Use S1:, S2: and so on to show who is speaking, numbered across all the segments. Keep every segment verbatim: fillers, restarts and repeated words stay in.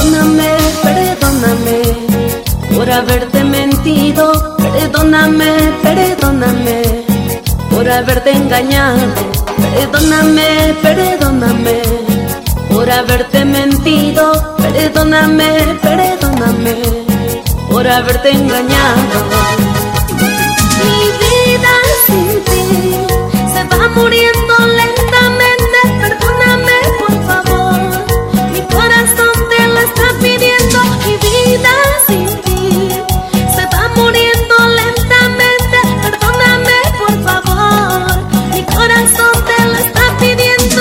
S1: Perdóname, perdóname por haberte mentido. Perdóname, perdóname por haberte engañado. Perdóname, perdóname por haberte mentido. Perdóname, perdóname por haberte engañado. Mi vida sin ti se va muriendo lentamente. Perdóname, por favor, mi corazón te lo está pidiendo. Mi vida sin ti se va muriendo lentamente. Perdóname, por favor, mi corazón te lo está pidiendo.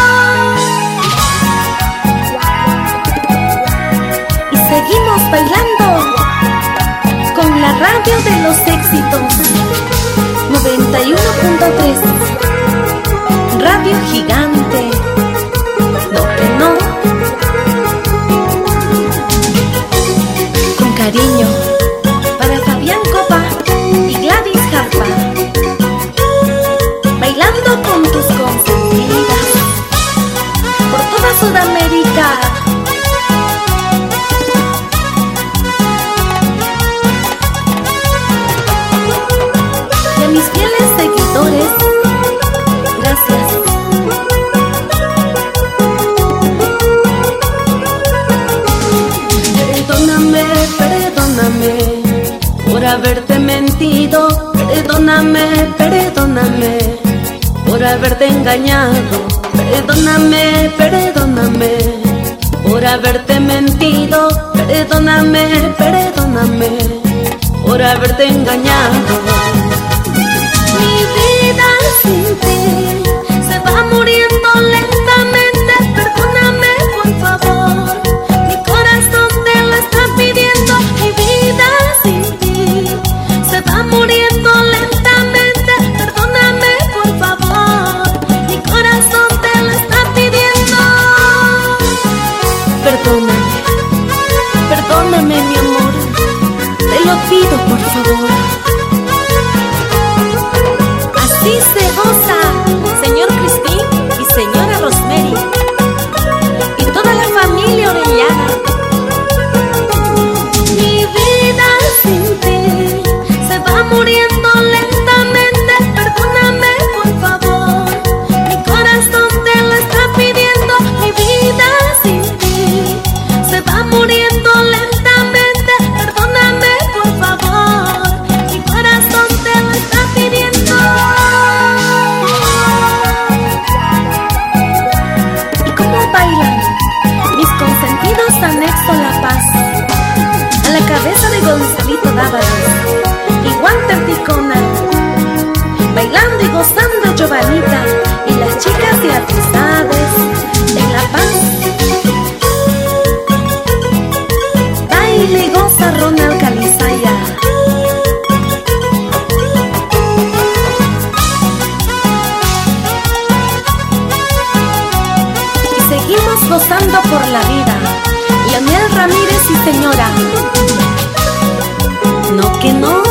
S1: Y seguimos bailando con la radio de los éxitos noventa y uno punto tres, Radio Gigante. No que no. Con cariño para Fabián Copa y Gladys Jarpa, bailando con tus consentidas por toda Sudamérica. Mis fieles seguidores, gracias. Perdóname, perdóname por haberte mentido. Perdóname, perdóname por haberte engañado. Perdóname, perdóname por haberte mentido. Perdóname, perdóname por haberte engañado. Mi vida sin ti se va muriendo lentamente. Perdóname, por favor, mi corazón te lo está pidiendo. Mi vida sin ti se va muriendo lentamente. Perdóname, por favor, mi corazón te lo está pidiendo. Perdóname, perdóname, mi amor, te lo pido, por favor. Así se goza, señor Cristín y señora Rosemary y toda la familia orellana. Mi vida sin ti se va muriendo lentamente. Perdóname, por favor, mi corazón te lo está pidiendo. Mi vida sin ti se va muriendo lentamente. Perdóname, por favor, mi corazón te lo está pidiendo. Bailan mis consentidos anexo La Paz, a la cabeza de Gonzalito Dávalos y Walter Ticona, bailando y gozando Giovanita y las chicas de Amistades en La Paz. Baile y goza Ronald Calizaya. Seguimos gozando por la vida. Leonel Ramírez y señora. No que no.